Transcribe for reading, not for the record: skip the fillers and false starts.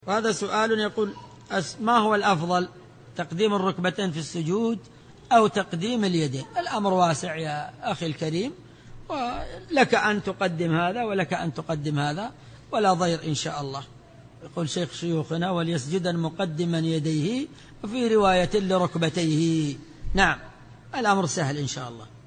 وهذا سؤال يقول: ما هو الأفضل، تقديم الركبتين في السجود أو تقديم اليدين؟ الأمر واسع يا أخي الكريم، ولك أن تقدم هذا ولك أن تقدم هذا ولا ضير إن شاء الله. يقول شيخ شيوخنا: وليسجدا مقدما يديه، وفي رواية لركبتيه. نعم، الأمر سهل إن شاء الله.